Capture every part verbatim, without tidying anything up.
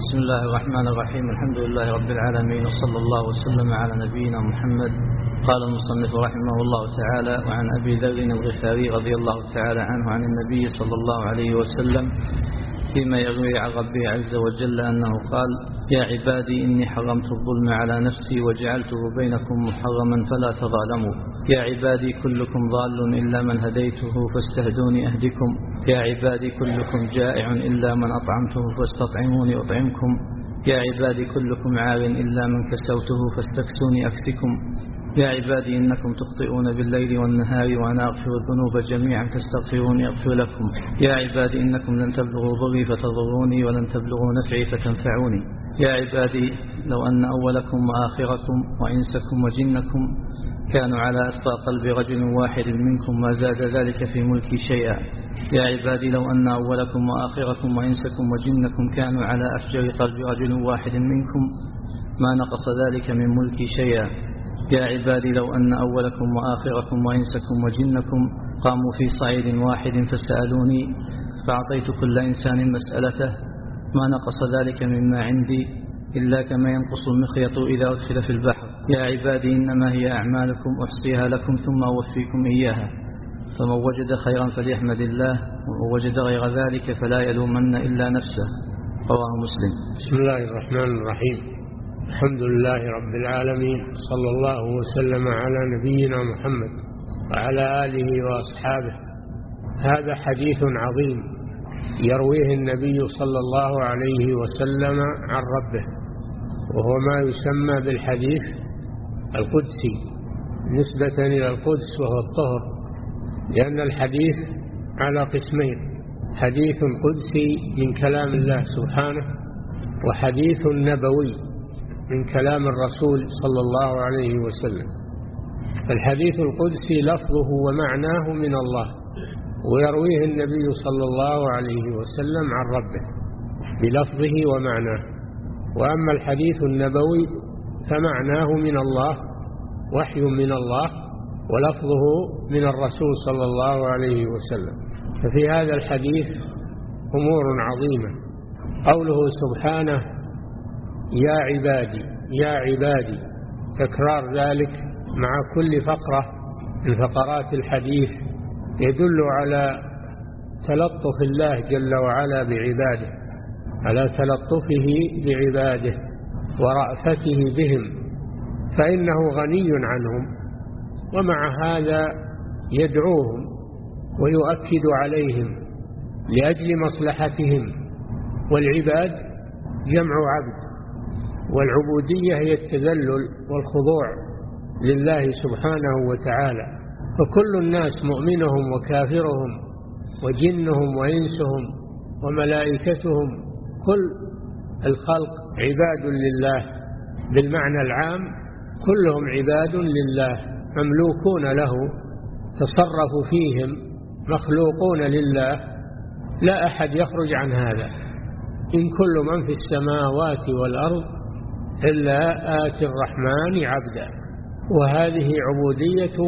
بسم الله الرحمن الرحيم. الحمد لله رب العالمين، وصلى الله وسلم على نبينا محمد. قال المصنف رحمه الله تعالى: وعن أبي ذر الغفاري رضي الله تعالى عنه عن النبي صلى الله عليه وسلم فيما يروي عن ربه عز وجل أنه قال: يا عبادي إني حرمت الظلم على نفسي وجعلته بينكم محرما فلا تظالموا. يا عبادي كلكم ضال إلا من هديته فاستهدوني أهدكم. يا عبادي كلكم جائع إلا من أطعمته فاستطعموني أطعمكم. يا عبادي كلكم عار إلا من كسوته فاستكسوني أكسكم. يا عبادي إنكم تخطئون بالليل والنهار وأنا أغفر الذنوب جميعا فاستغفروني أغفر لكم. يا عبادي إنكم لن تبلغوا ضري فتضروني ولن تبلغوا نفعي فتنفعوني. يا عبادي لو أن أولكم وآخركم وإنسكم وجنكم كانوا على أتقى قلب رجل واحد منكم ما زاد ذلك في ملكي شيئا. يا عبادي لو أن أولكم وآخركم وإنسكم وجنكم كانوا على أفجر قلب رجل واحد منكم ما نقص ذلك من ملكي شيئا. يا عبادي لو أن أولكم وآخركم وإنسكم وجنكم قاموا في صعيد واحد فسألوني فأعطيت كل إنسان مسألته ما نقص ذلك مما عندي إلا كما ينقص المخيط إذا أدخل في البحر. يا عبادي إنما هي أعمالكم أحصيها لكم ثم أوفيكم إياها، فمن وجد خيرا فليحمد الله ومن وجد غير ذلك فلا يلومن إلا نفسه. رواه مسلم. بسم الله الرحمن الرحيم. الحمد لله رب العالمين، صلى الله وسلم على نبينا محمد وعلى آله وأصحابه. هذا حديث عظيم يرويه النبي صلى الله عليه وسلم عن ربه، وهو ما يسمى بالحديث القدسي نسبة إلى القدس وهو الطهر، لأن الحديث على قسمين: حديث قدسي من كلام الله سبحانه، وحديث نبوي من كلام الرسول صلى الله عليه وسلم. الحديث القدسي لفظه ومعناه من الله، ويرويه النبي صلى الله عليه وسلم عن ربه بلفظه ومعناه. وأما الحديث النبوي فمعناه من الله، وحي من الله، ولفظه من الرسول صلى الله عليه وسلم. ففي هذا الحديث أمور عظيمة. قوله سبحانه: يا عبادي يا عبادي، تكرار ذلك مع كل فقرة من فقرات الحديث يدل على تلطف الله جل وعلا بعباده، على تلطفه بعباده ورأفته بهم، فإنه غني عنهم، ومع هذا يدعوهم ويؤكد عليهم لأجل مصلحتهم. والعباد جمع عبد، والعبودية هي التذلل والخضوع لله سبحانه وتعالى. فكل الناس مؤمنهم وكافرهم وجنهم وإنسهم وملائكتهم كل الخلق عباد لله بالمعنى العام، كلهم عباد لله مملوكون له، تصرف فيهم مخلوقون لله، لا أحد يخرج عن هذا. إن كل من في السماوات والأرض إلا آتي الرحمن عبدا. وهذه عبودية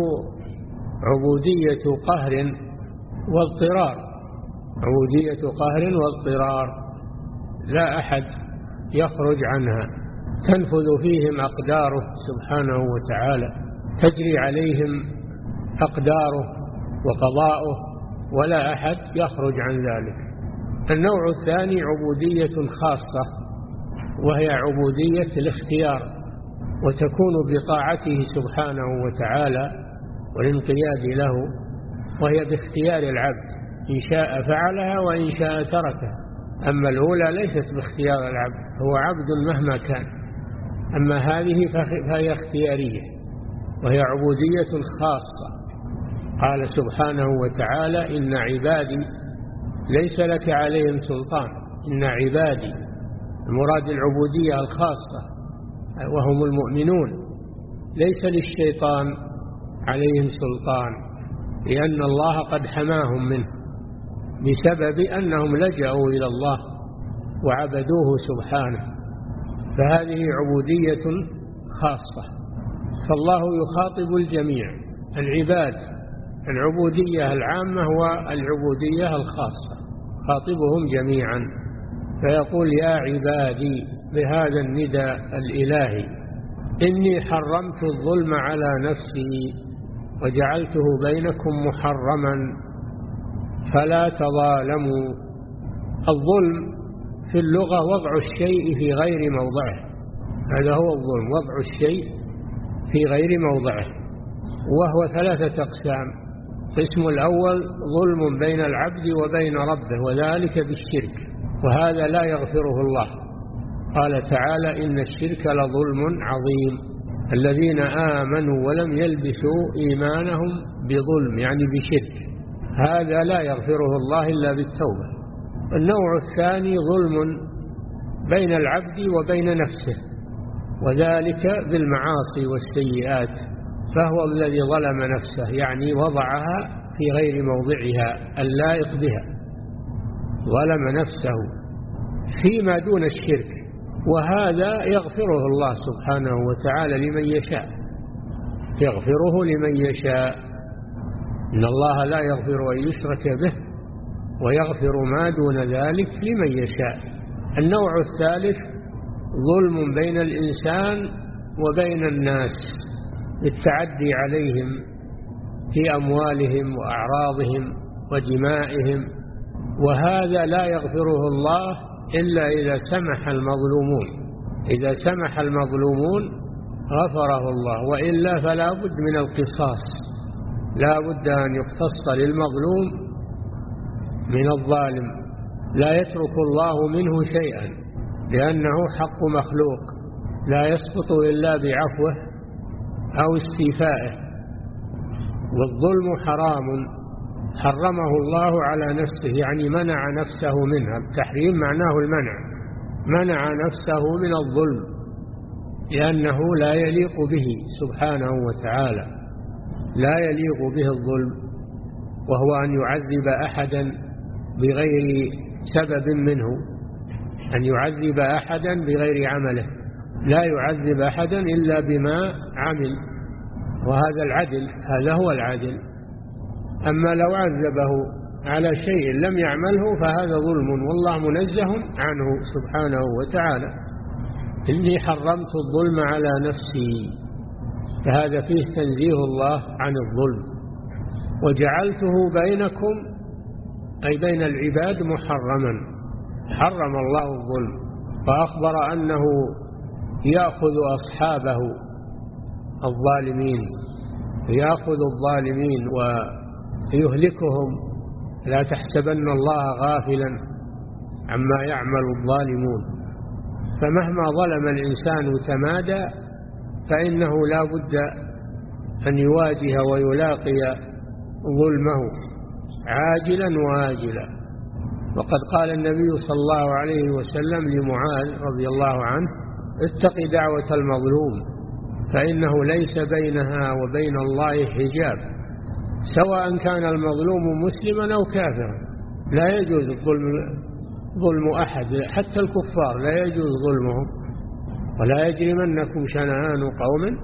عبودية قهر واضطرار، عبودية قهر واضطرار، لا أحد يخرج عنها. تنفذ فيهم أقداره سبحانه وتعالى، تجري عليهم أقداره وقضاؤه، ولا أحد يخرج عن ذلك. النوع الثاني عبودية خاصة، وهي عبودية الاختيار، وتكون بطاعته سبحانه وتعالى والانقياد له، وهي باختيار العبد، إن شاء فعلها وإن شاء تركها. أما الأولى ليست باختيار العبد، هو عبد مهما كان. أما هذه فهي اختيارية، وهي عبودية خاصة. قال سبحانه وتعالى: إن عبادي ليس لك عليهم سلطان. إن عبادي، المراد العبودية الخاصة وهم المؤمنون، ليس للشيطان عليهم سلطان، لأن الله قد حماهم منه بسبب أنهم لجأوا إلى الله وعبدوه سبحانه. فهذه عبودية خاصة. فالله يخاطب الجميع، العباد. العبودية العامة والعبودية الخاصة، خاطبهم جميعا. فيقول يا عبادي بهذا النداء الإلهي إني حرمت الظلم على نفسي وجعلته بينكم محرما فلا تظالموا. الظلم في اللغة وضع الشيء في غير موضعه، هذا هو الظلم، وضع الشيء في غير موضعه، وهو ثلاثة أقسام. القسم الأول ظلم بين العبد وبين ربه، وذلك بالشرك، وهذا لا يغفره الله. قال تعالى إن الشرك لظلم عظيم. الذين آمنوا ولم يلبسوا إيمانهم بظلم يعني بشرك، هذا لا يغفره الله إلا بالتوبة. النوع الثاني ظلم بين العبد وبين نفسه، وذلك بالمعاصي والسيئات، فهو الذي ظلم نفسه يعني وضعها في غير موضعها اللائق بها، ظلم نفسه فيما دون الشرك، وهذا يغفره الله سبحانه وتعالى لمن يشاء، يغفره لمن يشاء. إن الله لا يغفر أن يشرك به ويغفر ما دون ذلك لمن يشاء. النوع الثالث ظلم بين الإنسان وبين الناس بالتعدي عليهم في أموالهم وأعراضهم ودمائهم، وهذا لا يغفره الله إلا إذا سمح المظلومون. إذا سمح المظلومون غفره الله، وإلا فلا بد من القصاص، لا بد أن يقتص للمظلوم من الظالم، لا يترك الله منه شيئا، لأنه حق مخلوق لا يسقط إلا بعفوه أو استيفائه. والظلم حرام حرمه الله على نفسه، يعني منع نفسه منها. التحريم معناه المنع، منع نفسه من الظلم لأنه لا يليق به سبحانه وتعالى، لا يليق به الظلم، وهو أن يعذب أحدا بغير سبب منه، أن يعذب أحدا بغير عمله، لا يعذب أحدا إلا بما عمل، وهذا العدل، هذا هو العدل. أما لو عذبه على شيء لم يعمله فهذا ظلم، والله منزه عنه سبحانه وتعالى. إني حرمت الظلم على نفسي، فهذا فيه تنزيه الله عن الظلم. وجعلته بينكم أي بين العباد محرما، حرم الله الظلم، فأخبر أنه يأخذ أصحابه الظالمين، يأخذ الظالمين ويهلكهم. لا تحسبن الله غافلا عما يعمل الظالمون، فمهما ظلم الإنسان وتمادى فإنه لا بد أن يواجه ويلاقي ظلمه عاجلا وآجلا. وقد قال النبي صلى الله عليه وسلم لمعاذ رضي الله عنه اتق دعوة المظلوم فإنه ليس بينها وبين الله حجاب، سواء كان المظلوم مسلما أو كافرا، لا يجوز الظلم ظلم أحد، حتى الكفار لا يجوز ظلمهم. ولا يجرمنكم شنآن قوم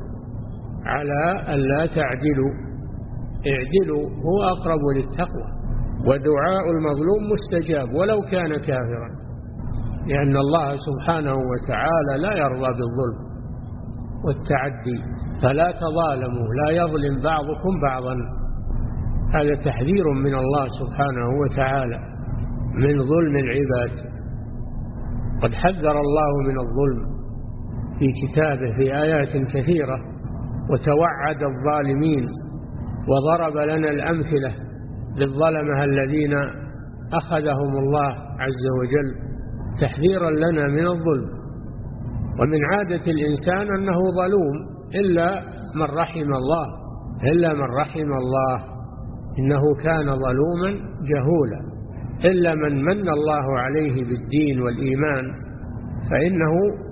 على ألا تعدلوا، اعدلوا هو أقرب للتقوى. ودعاء المظلوم مستجاب ولو كان كافرا، لأن الله سبحانه وتعالى لا يرضى بالظلم والتعدي. فلا تظالموا، لا يظلم بعضكم بعضا. هذا تحذير من الله سبحانه وتعالى من ظلم العباد. قد حذر الله من الظلم في كتابه في آيات كثيرة، وتوعد الظالمين وضرب لنا الأمثلة للظلمة الذين أخذهم الله عز وجل تحذيرا لنا من الظلم. ومن عادة الإنسان أنه ظلوم إلا من رحم الله، إلا من رحم الله إنه كان ظلوما جهولا. إلا من من الله عليه بالدين والإيمان فإنه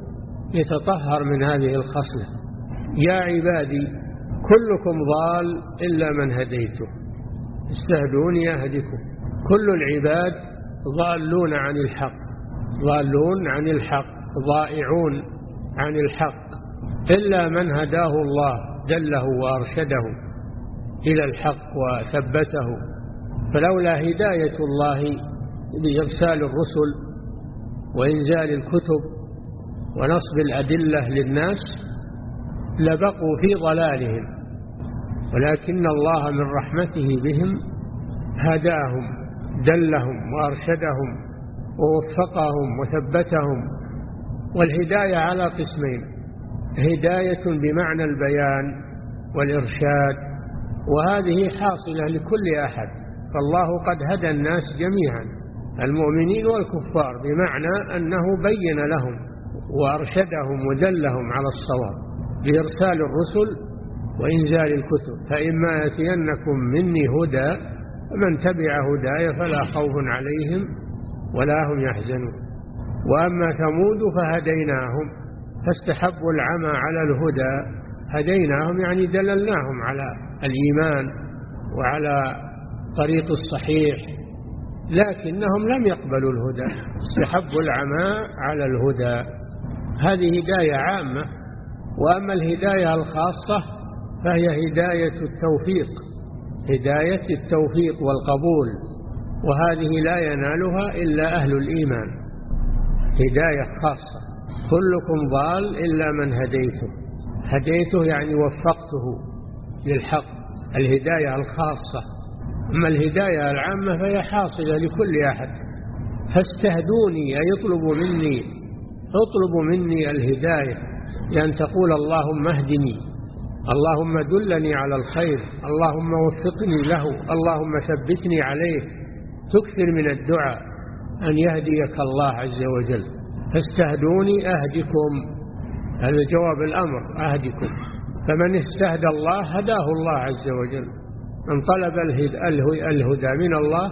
يتطهر من هذه الخصلة. يا عبادي كلكم ضال إلا من هديته استهدوني أهدكم. كل العباد ضالون عن الحق، ضالون عن الحق، ضائعون عن الحق، إلا من هداه الله دله وأرشده إلى الحق وثبته. فلولا هداية الله بإرسال الرسل وإنزال الكتب ونصب الأدلة للناس لبقوا في ضلالهم، ولكن الله من رحمته بهم هداهم دلهم وأرشدهم ووفقهم وثبتهم. والهداية على قسمين: هداية بمعنى البيان والإرشاد، وهذه حاصلة لكل أحد، فالله قد هدى الناس جميعا المؤمنين والكفار، بمعنى أنه بين لهم وأرشدهم ودلهم على الصواب بإرسال الرسل وإنزال الكتب. فإما يأتينكم مني هدى فمن تبع هداي فلا خوف عليهم ولا هم يحزنون. وأما ثمود فهديناهم فاستحبوا العمى على الهدى، هديناهم يعني دللناهم على الإيمان وعلى طريق الصحيح، لكنهم لم يقبلوا الهدى، استحبوا العمى على الهدى. هذه هداية عامة. وأما الهداية الخاصة فهي هداية التوفيق، هداية التوفيق والقبول، وهذه لا ينالها إلا أهل الإيمان، هداية خاصة. كلكم ضال إلا من هديته، هديته يعني وفقته للحق، الهداية الخاصة. أما الهداية العامة فهي حاصلة لكل أحد. فاستهدوني أي اطلبوا مني، اطلبوا مني الهداية، لأن تقول اللهم اهدني، اللهم دلني على الخير، اللهم وفقني له، اللهم ثبتني عليه. تكثر من الدعاء أن يهديك الله عز وجل. فاستهدوني أهدكم، هذا جواب الأمر، أهدكم. فمن استهدى الله هداه الله عز وجل. من طلب الهدى من الله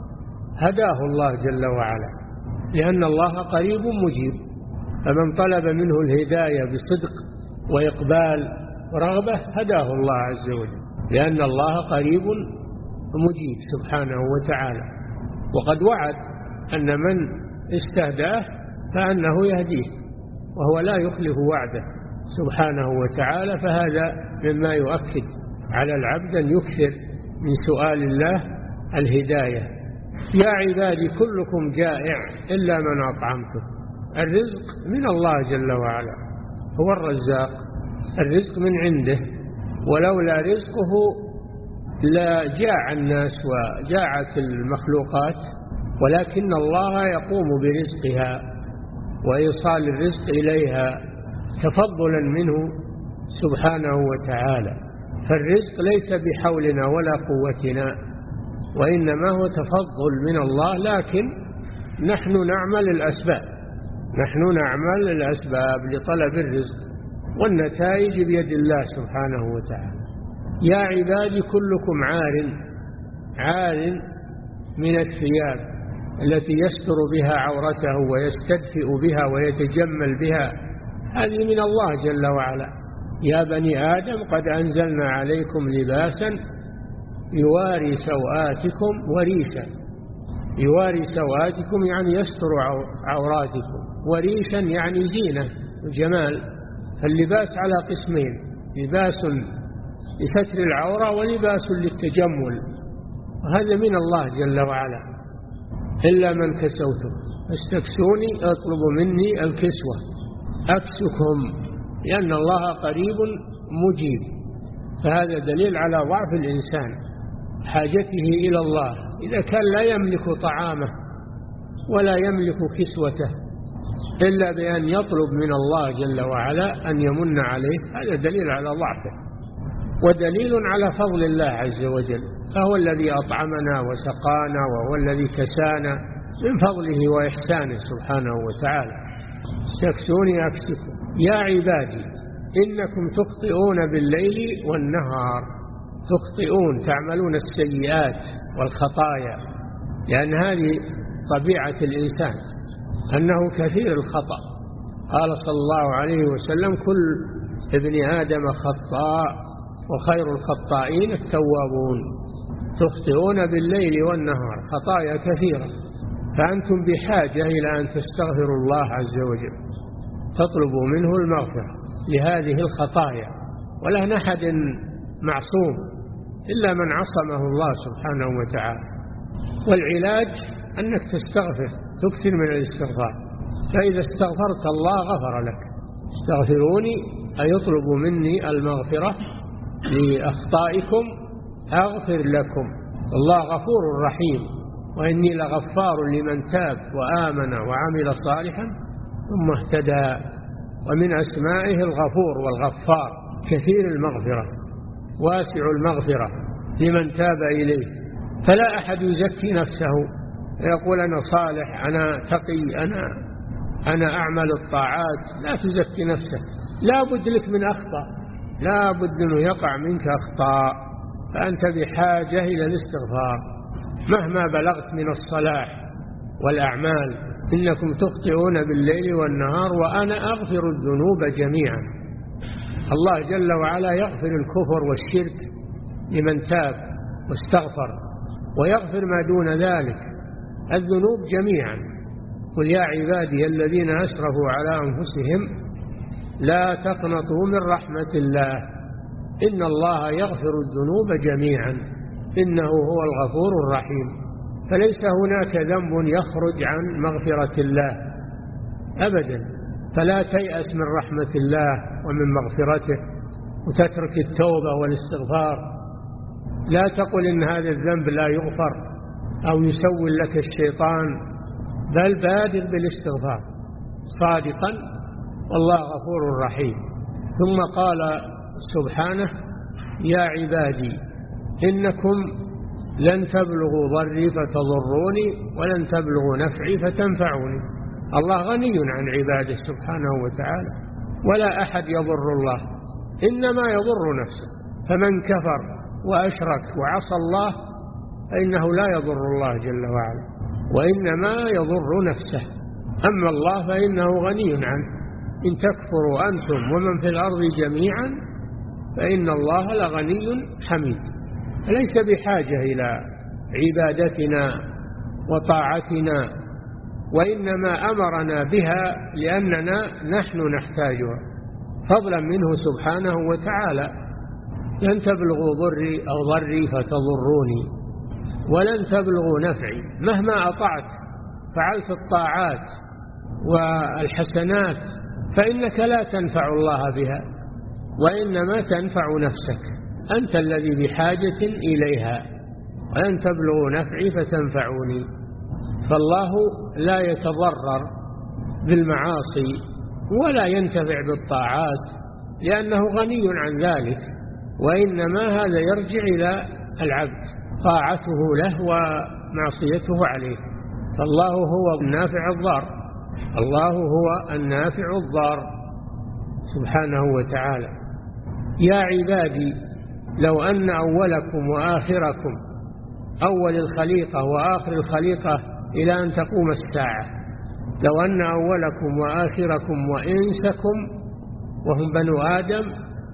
هداه الله جل وعلا، لأن الله قريب مجيب. فمن طلب منه الهداية بصدق وإقبال ورغبة هداه الله عز وجل، لأن الله قريب مجيب سبحانه وتعالى. وقد وعد أن من استهداه فأنه يهديه، وهو لا يخلف وعده سبحانه وتعالى. فهذا مما يؤكد على العبد أن يكثر من سؤال الله الهداية. يا عبادي كلكم جائع إلا من أطعمته. الرزق من الله جل وعلا، هو الرزاق، الرزق من عنده، ولولا رزقه لا جاع الناس وجاعت المخلوقات، ولكن الله يقوم برزقها وإيصال الرزق إليها تفضلا منه سبحانه وتعالى. فالرزق ليس بحولنا ولا قوتنا، وإنما هو تفضل من الله، لكن نحن نعمل الأسباب، نحن نعمل الأسباب لطلب الرزق، والنتائج بيد الله سبحانه وتعالى. يا عبادي كلكم عار، عار من الثياب التي يستر بها عورته ويستدفئ بها ويتجمل بها، هذه من الله جل وعلا. يا بني آدم قد أنزلنا عليكم لباسا يواري سوآتكم وريشا. يواري سوآتكم يعني يستر عوراتكم، وريشا يعني زينة وجمال. فاللباس على قسمين: لباس لستر العورة ولباس للتجمل، وهذا من الله جل وعلا. إلا من كسوته فاستكسوني اطلبوا مني الكسوة أكسكم، لأن الله قريب مجيب. فهذا دليل على ضعف الإنسان، حاجته إلى الله. إذا كان لا يملك طعامه ولا يملك كسوته إلا بأن يطلب من الله جل وعلا أن يمن عليه، هذا دليل على ضعفه ودليل على فضل الله عز وجل. فهو الذي أطعمنا وسقانا، وهو الذي كسانا من فضله وإحسانه سبحانه وتعالى. استكسوني أكسكم. يا عبادي إنكم تخطئون بالليل والنهار. تخطئون، تعملون السيئات والخطايا، لأن هذه طبيعة الإنسان أنه كثير الخطأ. قال صلى الله عليه وسلم: كل ابن آدم خطاء وخير الخطائين التوابون. تخطئون بالليل والنهار، خطايا كثيرة، فأنتم بحاجة إلى أن تستغفروا الله عز وجل، تطلبوا منه المغفرة لهذه الخطايا. ولا أحد معصوم إلا من عصمه الله سبحانه وتعالى. والعلاج أنك تستغفر، تكثر من الاستغفار، فإذا استغفرت الله غفر لك. استغفروني أي يطلب مني المغفرة لأخطائكم أغفر لكم. الله غفور رحيم، وإني لغفار لمن تاب وآمن وعمل صالحا ثم اهتدى. ومن أسمائه الغفور والغفار، كثير المغفرة واسع المغفرة لمن تاب إليه. فلا أحد يزكي نفسه يقول أنا صالح، أنا تقي، أنا أنا أعمل الطاعات. لا تزكي نفسك، لا بد لك من أخطاء، لا بد أنه يقع منك أخطاء، فأنت بحاجة إلى الاستغفار مهما بلغت من الصلاح والأعمال. إنكم تخطئون بالليل والنهار وأنا أغفر الذنوب جميعا. الله جل وعلا يغفر الكفر والشرك لمن تاب واستغفر، ويغفر ما دون ذلك الذنوب جميعا. قل يا عبادي الذين أسرفوا على أنفسهم لا تقنطوا من رحمة الله إن الله يغفر الذنوب جميعا إنه هو الغفور الرحيم. فليس هناك ذنب يخرج عن مغفرة الله أبدا. فلا تيأس من رحمة الله ومن مغفرته وتترك التوبة والاستغفار. لا تقل إن هذا الذنب لا يغفر أو يسول لك الشيطان، بل بادر بالاستغفار صادقا، والله غفور رحيم. ثم قال سبحانه يا عبادي إنكم لن تبلغوا ضري فتضروني ولن تبلغوا نفعي فتنفعوني. الله غني عن عباده سبحانه وتعالى، ولا أحد يضر الله، إنما يضر نفسه. فمن كفر وأشرك وعصى الله فإنه لا يضر الله جل وعلا، وإنما يضر نفسه. أما الله فإنه غني عنه. إن تكفروا أنتم ومن في الأرض جميعا فإن الله لغني حميد. ليس بحاجة إلى عبادتنا وطاعتنا، وإنما أمرنا بها لأننا نحن نحتاجها فضلا منه سبحانه وتعالى. لن تبلغوا ضري أو ضري فتضروني ولن تبلغوا نفعي. مهما أطعت فعلت الطاعات والحسنات فإنك لا تنفع الله بها، وإنما تنفع نفسك. أنت الذي بحاجة إليها. ولن تبلغوا نفعي فتنفعوني. فالله لا يتضرر بالمعاصي ولا ينتفع بالطاعات لأنه غني عن ذلك، وإنما هذا يرجع إلى العبد، طاعته له ومعصيته عليه. فالله هو النافع الضار، الله هو النافع الضار سبحانه وتعالى. يا عبادي لو أن أولكم وآخركم، أول الخليقة وآخر الخليقة إلى أن تقوم الساعة، لو أن أولكم وآخركم وإنسكم وهم بنو آدم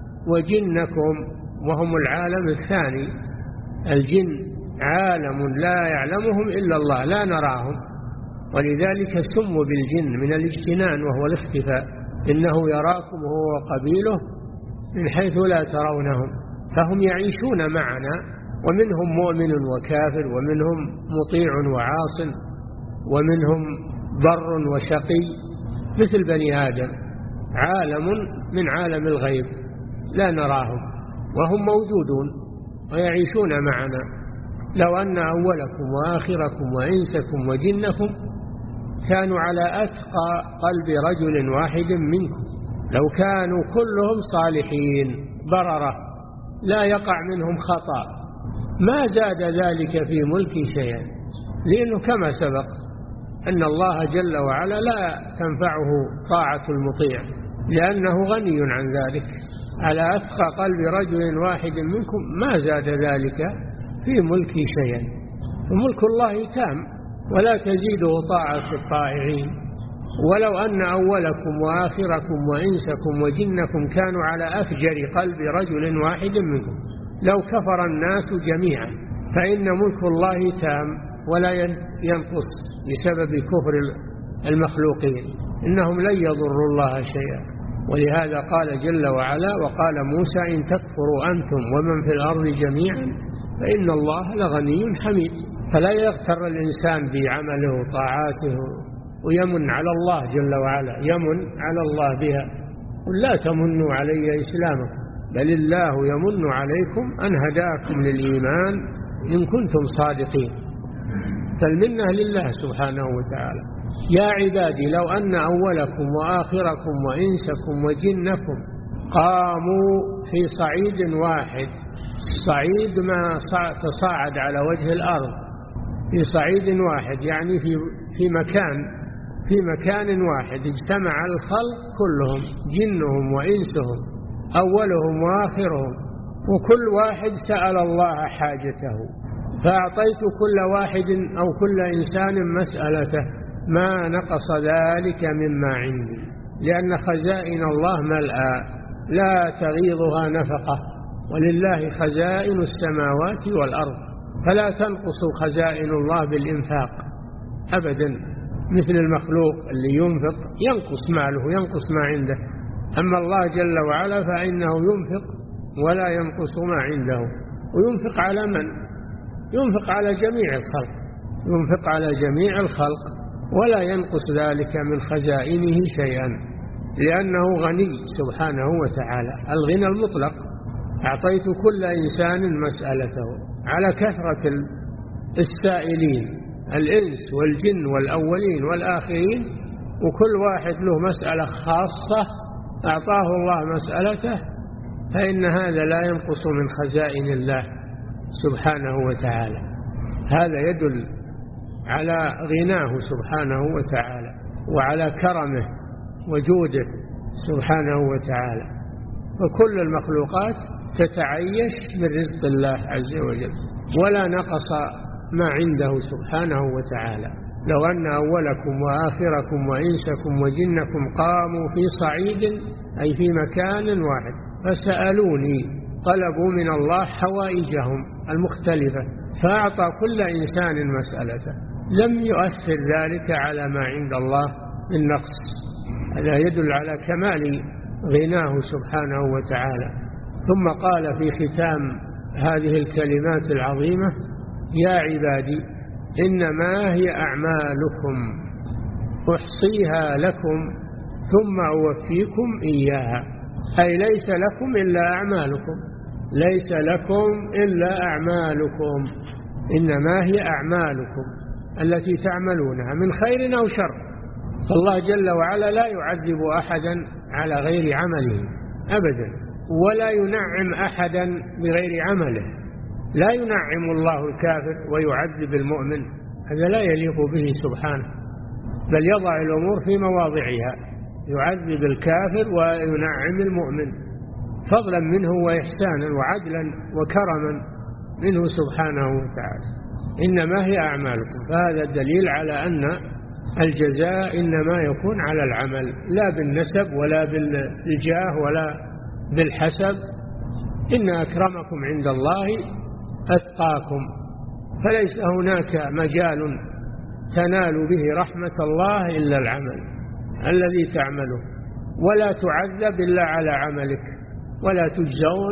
وجنكم وهم العالم الثاني. الجن عالم لا يعلمهم إلا الله، لا نراهم، ولذلك سموا بالجن من الاجتنان وهو الاختفاء. إنه يراكم هو وقبيله من حيث لا ترونهم. فهم يعيشون معنا، ومنهم مؤمن وكافر، ومنهم مطيع وعاص، ومنهم بر وشقي مثل بني آدم. عالم من عالم الغيب لا نراهم وهم موجودون ويعيشون معنا. لو أن أولكم وآخركم وإنسكم وجنكم كانوا على أتقى قلب رجل واحد منكم، لو كانوا كلهم صالحين بررة لا يقع منهم خطأ، ما زاد ذلك في ملكي شيئا. لأنه كما سبق أن الله جل وعلا لا تنفعه طاعة المطيع لأنه غني عن ذلك. على أتقى قلب رجل واحد منكم ما زاد ذلك في ملكي شيئا. وملك الله تام ولا تزيده طاعة الطائعين. ولو أن أولكم وآخركم وإنسكم وجنكم كانوا على أفجر قلب رجل واحد منكم لو كفر الناس جميعا، فإن ملك الله تام ولا ينقص بسبب كفر المخلوقين. إنهم لن يضروا الله شيئا. ولهذا قال جل وعلا وقال موسى إن تكفروا أنتم ومن في الأرض جميعا فإن الله لغني حميد. فلا يغتر الإنسان بعمله وطاعاته ويمن على الله جل وعلا، يمن على الله بها. قل لا تمنوا علي إسلامكم بل الله يمن عليكم أن هداكم للإيمان إن كنتم صادقين. فالمنة لله سبحانه وتعالى. يا عبادي لو أن أولكم وآخركم وإنسكم وجنكم قاموا في صعيد واحد، صعيد ما تصاعد على وجه الأرض، في صعيد واحد يعني في في مكان في مكان واحد اجتمع الخلق كلهم، جنهم وإنسهم، أولهم وآخرهم، وكل واحد سأل الله حاجته، فأعطيت كل واحد أو كل إنسان مسألته ما نقص ذلك مما عندي، لأن خزائن الله ملأى لا تغيضها نفقة، ولله خزائن السماوات والأرض، فلا تنقص خزائن الله بالإنفاق أبدا، مثل المخلوق اللي ينفق ينقص ماله، ينقص ما عنده. أما الله جل وعلا فإنه ينفق ولا ينقص ما عنده. وينفق على من؟ ينفق على جميع الخلق، ينفق على جميع الخلق ولا ينقص ذلك من خزائنه شيئا، لأنه غني سبحانه وتعالى الغنى المطلق. أعطيت كل إنسان مسألته، على كثرة السائلين الإنس والجن والأولين والآخرين، وكل واحد له مسألة خاصة أعطاه الله مسألته، فإن هذا لا ينقص من خزائن الله سبحانه وتعالى. هذا يدل على غناه سبحانه وتعالى وعلى كرمه وجوده سبحانه وتعالى. وكل المخلوقات تتعيش من رزق الله عز وجل، ولا نقص ما عنده سبحانه وتعالى. لو أن أولكم وآخركم وإنسكم وجنكم قاموا في صعيد أي في مكان واحد فسألوني، طلبوا من الله حوائجهم المختلفة، فأعطى كل إنسان مسألته، لم يؤثر ذلك على ما عند الله من نقص. هذا يدل على كمال غناه سبحانه وتعالى. ثم قال في ختام هذه الكلمات العظيمة: يا عبادي إنما هي أعمالكم أحصيها لكم ثم أوفيكم إياها. أي ليس لكم إلا أعمالكم، ليس لكم إلا أعمالكم، إنما هي أعمالكم التي تعملونها من خير أو شر. فالله جل وعلا لا يعذب أحدا على غير عمله أبدا، ولا ينعم أحدا بغير عمله. لا ينعم الله الكافر ويعذب المؤمن، هذا لا يليق به سبحانه، بل يضع الأمور في مواضعها، يعذب الكافر وينعم المؤمن فضلا منه وإحسانا وعدلا وكرما منه سبحانه وتعالى. إنما هي أعمالكم، فهذا الدليل على أن الجزاء إنما يكون على العمل، لا بالنسب ولا بالجاه ولا بالحسب. إن أكرمكم عند الله أتقاكم، فليس هناك مجال تنال به رحمة الله إلا العمل الذي تعمله، ولا تعذب إلا على عملك، ولا تجزون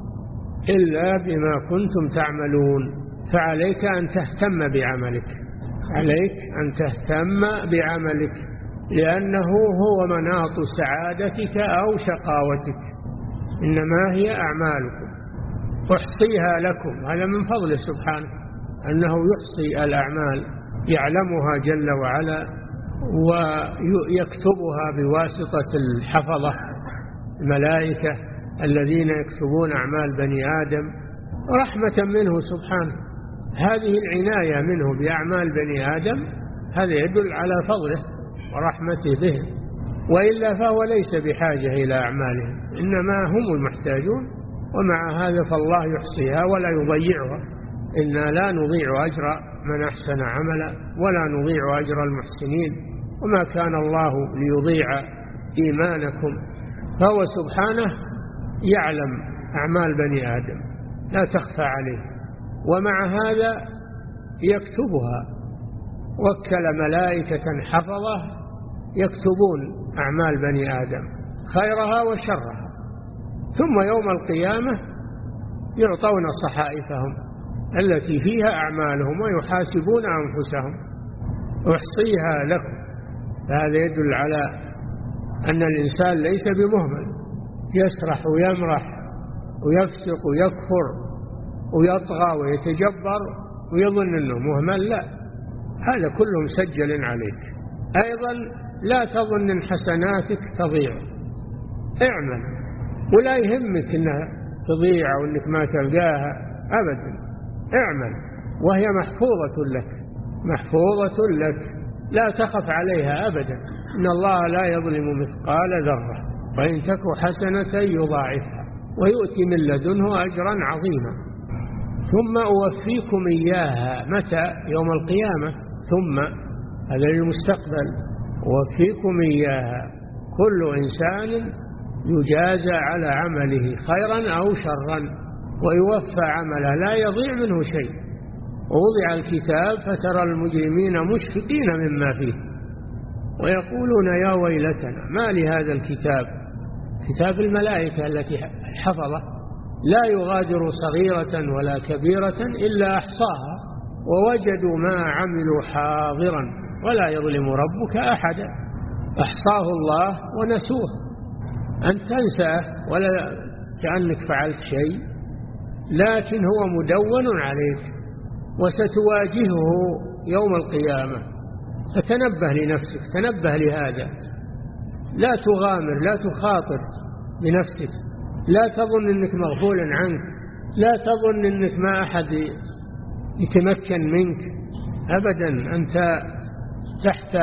إلا بما كنتم تعملون. فعليك أن تهتم بعملك، عليك أن تهتم بعملك، لأنه هو مناط سعادتك أو شقاوتك. إنما هي أعمالكم أحصيها لكم، هذا من فضله سبحانه أنه يحصي الأعمال، يعلمها جل وعلا ويكتبها بواسطة الحفظة الملائكة الذين يكتبون أعمال بني آدم رحمة منه سبحانه. هذه العناية منه بأعمال بني آدم هذا يدل على فضله ورحمته بهم، وإلا فهو ليس بحاجة إلى أعمالهم، إنما هم المحتاجون. ومع هذا فالله يحصيها ولا يضيعها. إنا لا نضيع أجر من أحسن عملا ولا نضيع أجر المحسنين، وما كان الله ليضيع إيمانكم. فهو سبحانه يعلم أعمال بني آدم لا تخفى عليه، ومع هذا يكتبها، وكل ملائكة حفظة يكتبون أعمال بني آدم خيرها وشرها، ثم يوم القيامة يعطون صحائفهم التي فيها أعمالهم ويحاسبون أنفسهم. أحصيها لكم فهذا يدل على أن الإنسان ليس بمهمل، يسرح ويمرح ويفسق ويكفر ويطغى ويتجبر ويظن أنه مهمل، لا، هذا كله مسجل عليك. أيضا لا تظن أن حسناتك تضيع، اعمل ولا يهمك أنها تضيع أو أنك ما تلقاها أبدا، اعمل وهي محفوظة لك، محفوظة لك لا تخف عليها أبدا. إن الله لا يظلم مثقال ذرة وإن تك حسنة يضاعفها ويؤتي من لدنه أجرا عظيما. ثم أوفيكم إياها متى؟ يوم القيامة. ثم هذا للمستقبل، أوفيكم إياها، كل إنسان يجازى على عمله خيرا أو شرا ويوفى عمله لا يضيع منه شيء. ووضع الكتاب فترى المجرمين مشفقين مما فيه ويقولون يا ويلتنا ما لهذا الكتاب، كتاب الملائكة التي حفظه، لا يغادر صغيرة ولا كبيرة إلا أحصاها ووجدوا ما عملوا حاضرا ولا يظلم ربك أحدا. أحصاه الله ونسوه، أن تنساه ولا كأنك فعلت شيء، لكن هو مدون عليك وستواجهه يوم القيامة. فتنبه لنفسك، تنبه لهذا، لا تغامر، لا تخاطر بنفسك، لا تظن أنك مغفول عنك، لا تظن أنك ما أحد يتمكن منك أبدا. أنت تحت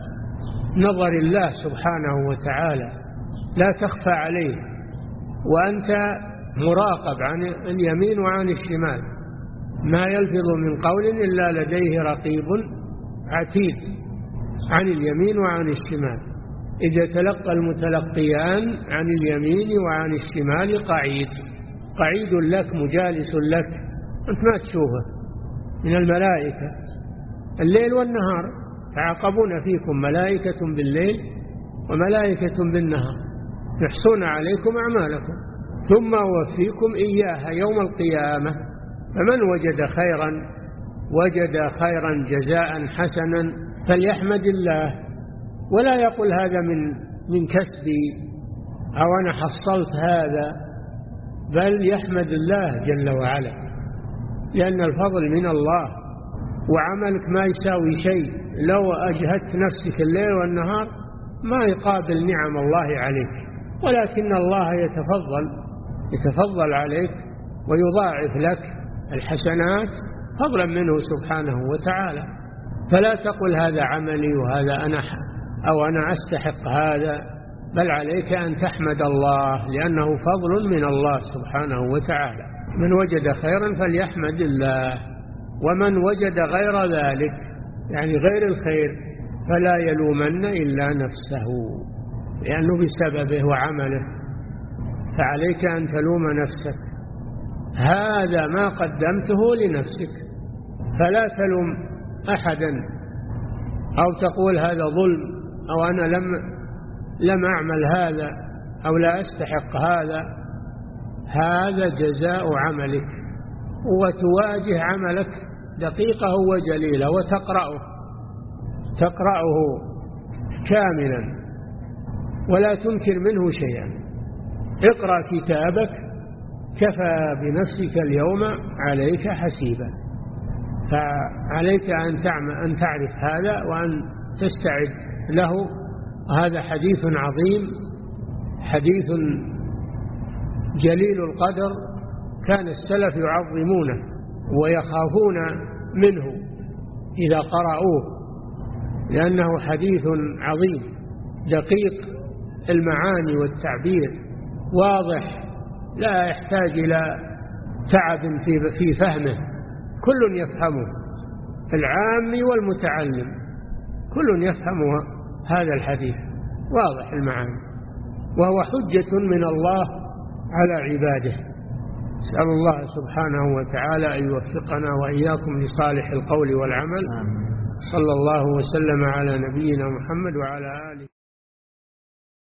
نظر الله سبحانه وتعالى، لا تخفى عليه، وأنت مراقب عن اليمين وعن الشمال، ما يلفظ من قول إلا لديه رقيب عتيد عن اليمين وعن الشمال. إذا تلقى المتلقيان عن اليمين وعن الشمال قعيد، قعيد لك مجالس لك، أنت ما تشوفه، من الملائكة الليل والنهار، تعاقبون فيكم ملائكة بالليل وملائكة بالنهار يحصون عليكم أعمالكم. ثم وفيكم إياها يوم القيامة، فمن وجد خيرا وجد خيرا جزاء حسنا فليحمد الله، ولا يقول هذا من من كسبي أو أنا حصلت هذا، بل يحمد الله جل وعلا، لأن الفضل من الله، وعملك ما يساوي شيء. لو أجهدت نفسك الليل والنهار ما يقابل نعم الله عليك، ولكن الله يتفضل يتفضل عليك ويضاعف لك الحسنات فضلا منه سبحانه وتعالى. فلا تقل هذا عملي وهذا أنا أو أنا أستحق هذا، بل عليك أن تحمد الله لأنه فضل من الله سبحانه وتعالى. من وجد خيرا فليحمد الله، ومن وجد غير ذلك يعني غير الخير فلا يلومن إلا نفسه، لأنه بسببه وعمله، فعليك أن تلوم نفسك، هذا ما قدمته لنفسك، فلا تلوم أحدا أو تقول هذا ظلم أو أنا لم لم أعمل هذا أو لا أستحق هذا. هذا جزاء عملك، وتواجه عملك دقيقه وجليله وتقرأه تقرأه كاملا ولا تنكر منه شيئا. اقرأ كتابك كفى بنفسك اليوم عليك حسيبا. فعليك أن أن تعرف هذا وأن تستعد له. هذا حديث عظيم، حديث جليل القدر، كان السلف يعظمونه ويخافون منه إذا قرأوه، لأنه حديث عظيم دقيق المعاني والتعبير، واضح لا يحتاج إلى تعب في فهمه، كل يفهمه، العام والمتعلم كل يفهم هذا الحديث، واضح المعاني، وهو حجة من الله على عباده. أسأل الله سبحانه وتعالى أن يوفقنا وإياكم لصالح القول والعمل. صلى الله وسلم على نبينا محمد وعلى آله.